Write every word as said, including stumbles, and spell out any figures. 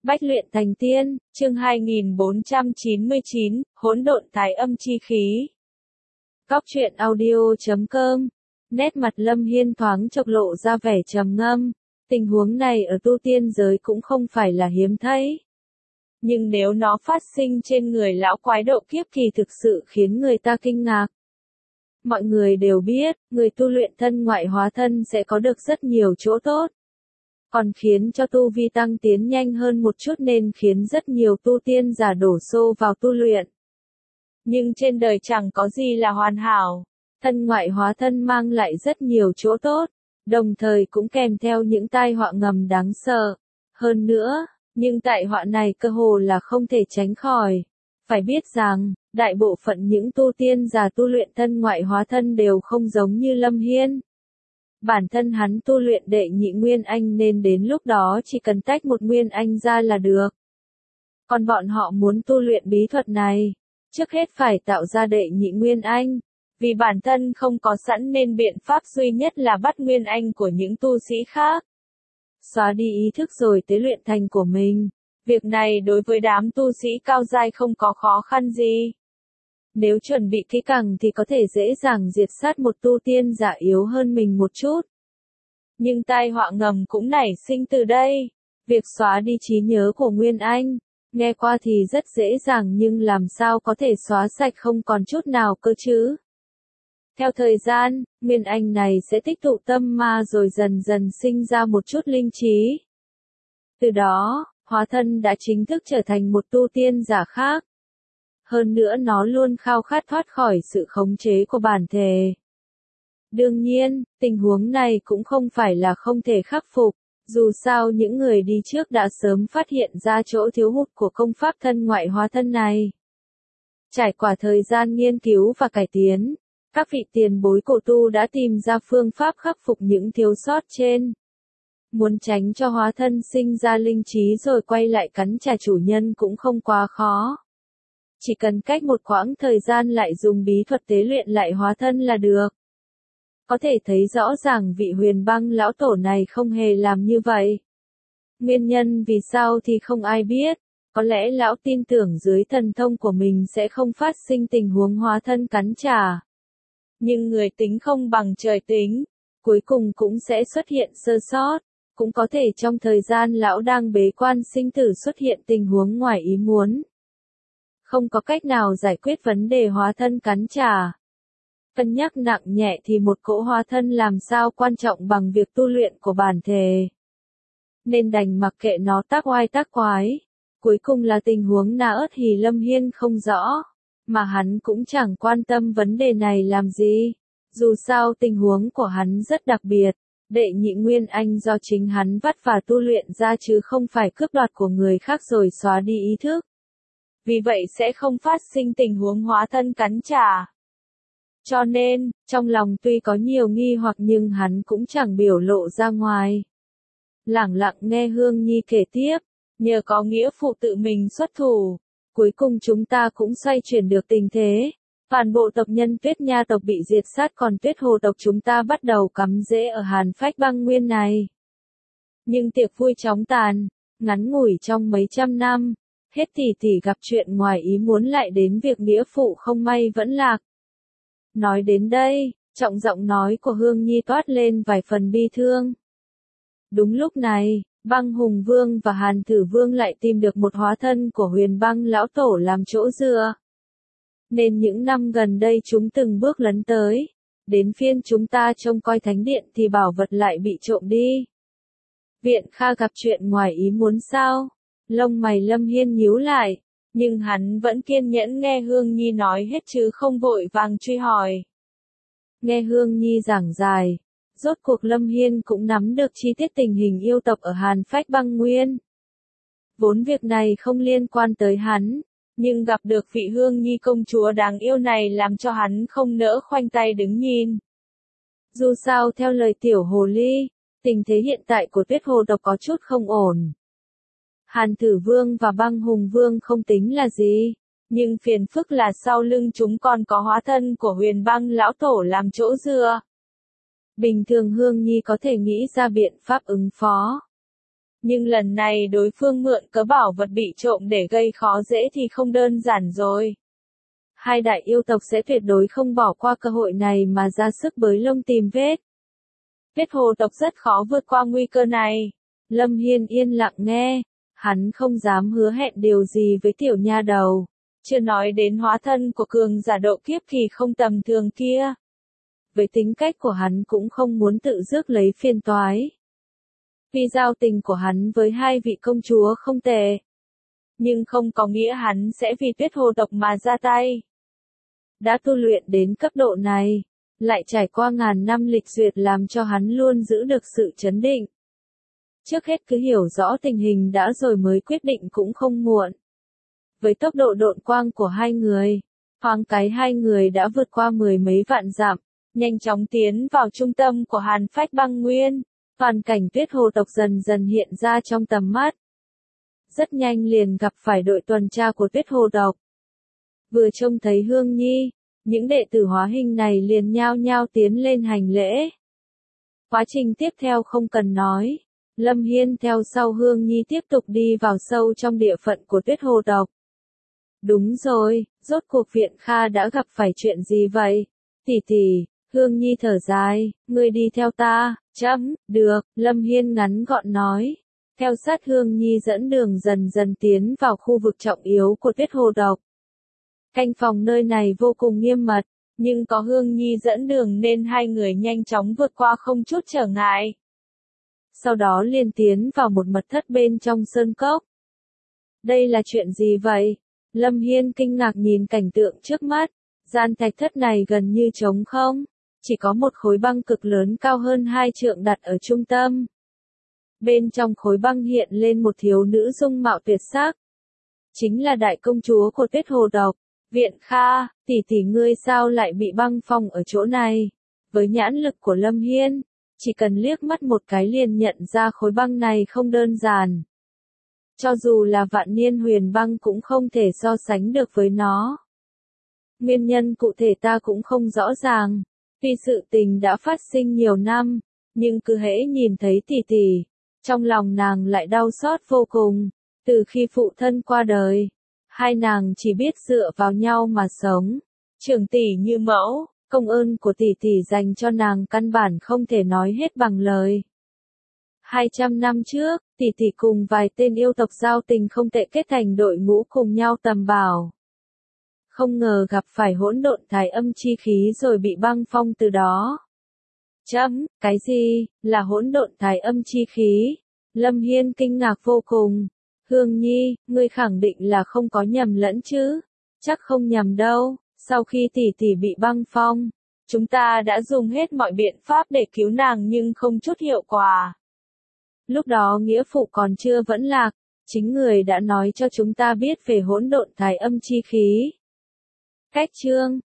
Bách luyện thành tiên, chương hai nghìn bốn trăm chín mươi chín, hỗn độn thái âm chi khí. Góc truyện audio chấm com. Nét mặt Lâm Hiên thoáng chốc lộ ra vẻ trầm ngâm. Tình huống này ở tu tiên giới cũng không phải là hiếm thấy. Nhưng nếu nó phát sinh trên người lão quái độ kiếp thì thực sự khiến người ta kinh ngạc. Mọi người đều biết, người tu luyện thân ngoại hóa thân sẽ có được rất nhiều chỗ tốt. Còn khiến cho tu vi tăng tiến nhanh hơn một chút nên khiến rất nhiều tu tiên giả đổ xô vào tu luyện. Nhưng trên đời chẳng có gì là hoàn hảo. Thân ngoại hóa thân mang lại rất nhiều chỗ tốt, đồng thời cũng kèm theo những tai họa ngầm đáng sợ. Hơn nữa, nhưng tai họa này cơ hồ là không thể tránh khỏi. Phải biết rằng, đại bộ phận những tu tiên giả tu luyện thân ngoại hóa thân đều không giống như Lâm Hiên. Bản thân hắn tu luyện đệ nhị nguyên anh nên đến lúc đó chỉ cần tách một nguyên anh ra là được. Còn bọn họ muốn tu luyện bí thuật này, trước hết phải tạo ra đệ nhị nguyên anh, vì bản thân không có sẵn nên biện pháp duy nhất là bắt nguyên anh của những tu sĩ khác. Xóa đi ý thức rồi tế luyện thành của mình. Việc này đối với đám tu sĩ cao giai không có khó khăn gì. Nếu chuẩn bị kỹ càng thì có thể dễ dàng diệt sát một tu tiên giả yếu hơn mình một chút. Nhưng tai họa ngầm cũng nảy sinh từ đây. Việc xóa đi trí nhớ của Nguyên Anh, nghe qua thì rất dễ dàng nhưng làm sao có thể xóa sạch không còn chút nào cơ chứ? Theo thời gian, Nguyên Anh này sẽ tích tụ tâm ma rồi dần dần sinh ra một chút linh trí. Từ đó, hóa thân đã chính thức trở thành một tu tiên giả khác. Hơn nữa nó luôn khao khát thoát khỏi sự khống chế của bản thể. Đương nhiên, tình huống này cũng không phải là không thể khắc phục, dù sao những người đi trước đã sớm phát hiện ra chỗ thiếu hụt của công pháp thân ngoại hóa thân này. Trải qua thời gian nghiên cứu và cải tiến, các vị tiền bối cổ tu đã tìm ra phương pháp khắc phục những thiếu sót trên. Muốn tránh cho hóa thân sinh ra linh trí rồi quay lại cắn trả chủ nhân cũng không quá khó. Chỉ cần cách một quãng thời gian lại dùng bí thuật tế luyện lại hóa thân là được. Có thể thấy rõ ràng vị Huyền Băng lão tổ này không hề làm như vậy. Nguyên nhân vì sao thì không ai biết, có lẽ lão tin tưởng dưới thần thông của mình sẽ không phát sinh tình huống hóa thân cắn trả. Nhưng người tính không bằng trời tính, cuối cùng cũng sẽ xuất hiện sơ sót, cũng có thể trong thời gian lão đang bế quan sinh tử xuất hiện tình huống ngoài ý muốn. Không có cách nào giải quyết vấn đề hóa thân cắn trả. Cân nhắc nặng nhẹ thì một cỗ hóa thân làm sao quan trọng bằng việc tu luyện của bản thể. Nên đành mặc kệ nó tác oai tác quái. Cuối cùng là tình huống na ớt thì Lâm Hiên không rõ. Mà hắn cũng chẳng quan tâm vấn đề này làm gì. Dù sao tình huống của hắn rất đặc biệt. Đệ nhị nguyên anh do chính hắn vắt và tu luyện ra chứ không phải cướp đoạt của người khác rồi xóa đi ý thức. Vì vậy sẽ không phát sinh tình huống hóa thân cắn trả. Cho nên, trong lòng tuy có nhiều nghi hoặc nhưng hắn cũng chẳng biểu lộ ra ngoài. Lẳng lặng nghe Hương Nhi kể tiếp, nhờ có nghĩa phụ tự mình xuất thủ, cuối cùng chúng ta cũng xoay chuyển được tình thế. Toàn bộ tộc nhân Tuyết Nha tộc bị diệt sát còn Tuyết Hồ tộc chúng ta bắt đầu cắm rễ ở Hàn Phách Băng Nguyên này. Nhưng tiệc vui chóng tàn, ngắn ngủi trong mấy trăm năm, hết tỷ tỷ gặp chuyện ngoài ý muốn lại đến việc nghĩa phụ không may vẫn lạc. Nói đến đây, trọng giọng nói của Hương Nhi toát lên vài phần bi thương. Đúng lúc này, Băng Hùng Vương và Hàn Thử Vương lại tìm được một hóa thân của Huyền Băng lão tổ làm chỗ dựa. Nên những năm gần đây chúng từng bước lấn tới. Đến phiên chúng ta trông coi thánh điện thì bảo vật lại bị trộm đi. Viện Kha gặp chuyện ngoài ý muốn sao? Lông mày Lâm Hiên nhíu lại. Nhưng hắn vẫn kiên nhẫn nghe Hương Nhi nói hết chứ không vội vàng truy hỏi. Nghe Hương Nhi giảng dài, rốt cuộc Lâm Hiên cũng nắm được chi tiết tình hình yêu tộc ở Hàn Phách Băng Nguyên. Vốn việc này không liên quan tới hắn, nhưng gặp được vị Hương Nhi công chúa đáng yêu này làm cho hắn không nỡ khoanh tay đứng nhìn. Dù sao theo lời tiểu hồ ly, tình thế hiện tại của Tuyết Hồ tộc có chút không ổn. Hàn Thử Vương và Băng Hùng Vương không tính là gì, nhưng phiền phức là sau lưng chúng còn có hóa thân của Huyền Băng lão tổ làm chỗ dựa. Bình thường Hương Nhi có thể nghĩ ra biện pháp ứng phó. Nhưng lần này đối phương mượn cớ bảo vật bị trộm để gây khó dễ thì không đơn giản rồi. Hai đại yêu tộc sẽ tuyệt đối không bỏ qua cơ hội này mà ra sức bới lông tìm vết. Tuyết hồ tộc rất khó vượt qua nguy cơ này. Lâm Hiên yên lặng nghe, hắn không dám hứa hẹn điều gì với tiểu nha đầu. Chưa nói đến hóa thân của cường giả độ kiếp kỳ không tầm thường kia. Với tính cách của hắn cũng không muốn tự rước lấy phiền toái. Vì giao tình của hắn với hai vị công chúa không tệ. Nhưng không có nghĩa hắn sẽ vì tuyết hồ tộc mà ra tay. Đã tu luyện đến cấp độ này, lại trải qua ngàn năm lịch duyệt làm cho hắn luôn giữ được sự chấn định. Trước hết cứ hiểu rõ tình hình đã rồi mới quyết định cũng không muộn. Với tốc độ độn quang của hai người, thoáng cái hai người đã vượt qua mười mấy vạn dặm, nhanh chóng tiến vào trung tâm của Hàn Phách Băng Nguyên. Toàn cảnh tuyết hồ tộc dần dần hiện ra trong tầm mắt. Rất nhanh liền gặp phải đội tuần tra của tuyết hồ tộc. Vừa trông thấy Hương Nhi, những đệ tử hóa hình này liền nhao nhao tiến lên hành lễ. Quá trình tiếp theo không cần nói. Lâm Hiên theo sau Hương Nhi tiếp tục đi vào sâu trong địa phận của tuyết hồ tộc. Đúng rồi, rốt cuộc Viện Kha đã gặp phải chuyện gì vậy? Tỷ tỷ, Hương Nhi thở dài, ngươi đi theo ta, chấm, được, Lâm Hiên ngắn gọn nói. Theo sát Hương Nhi dẫn đường dần dần tiến vào khu vực trọng yếu của tuyết hồ tộc. Canh phòng nơi này vô cùng nghiêm mật, nhưng có Hương Nhi dẫn đường nên hai người nhanh chóng vượt qua không chút trở ngại. Sau đó liền tiến vào một mật thất bên trong sơn cốc. Đây là chuyện gì vậy? Lâm Hiên kinh ngạc nhìn cảnh tượng trước mắt, gian thạch thất này gần như trống không, chỉ có một khối băng cực lớn cao hơn hai trượng đặt ở trung tâm. Bên trong khối băng hiện lên một thiếu nữ dung mạo tuyệt sắc. Chính là đại công chúa của tuyết hồ tộc, Viện Kha, tỷ tỷ ngươi sao lại bị băng phong ở chỗ này? Với nhãn lực của Lâm Hiên, chỉ cần liếc mắt một cái liền nhận ra khối băng này không đơn giản. Cho dù là vạn niên huyền băng cũng không thể so sánh được với nó. Nguyên nhân cụ thể ta cũng không rõ ràng, vì sự tình đã phát sinh nhiều năm, nhưng cứ hễ nhìn thấy tỷ tỷ, trong lòng nàng lại đau xót vô cùng. Từ khi phụ thân qua đời, hai nàng chỉ biết dựa vào nhau mà sống. Trưởng tỷ như mẫu, công ơn của tỷ tỷ dành cho nàng căn bản không thể nói hết bằng lời. Hai trăm năm trước, tỷ tỷ cùng vài tên yêu tộc giao tình không tệ kết thành đội ngũ cùng nhau tầm bảo. Không ngờ gặp phải hỗn độn thái âm chi khí rồi bị băng phong từ đó. Chấm, cái gì, là hỗn độn thái âm chi khí? Lâm Hiên kinh ngạc vô cùng. Hương Nhi, ngươi khẳng định là không có nhầm lẫn chứ? Chắc không nhầm đâu, sau khi tỷ tỷ bị băng phong, chúng ta đã dùng hết mọi biện pháp để cứu nàng nhưng không chút hiệu quả. Lúc đó nghĩa phụ còn chưa vẫn lạc, chính người đã nói cho chúng ta biết về hỗn độn thái âm chi khí. Cách chương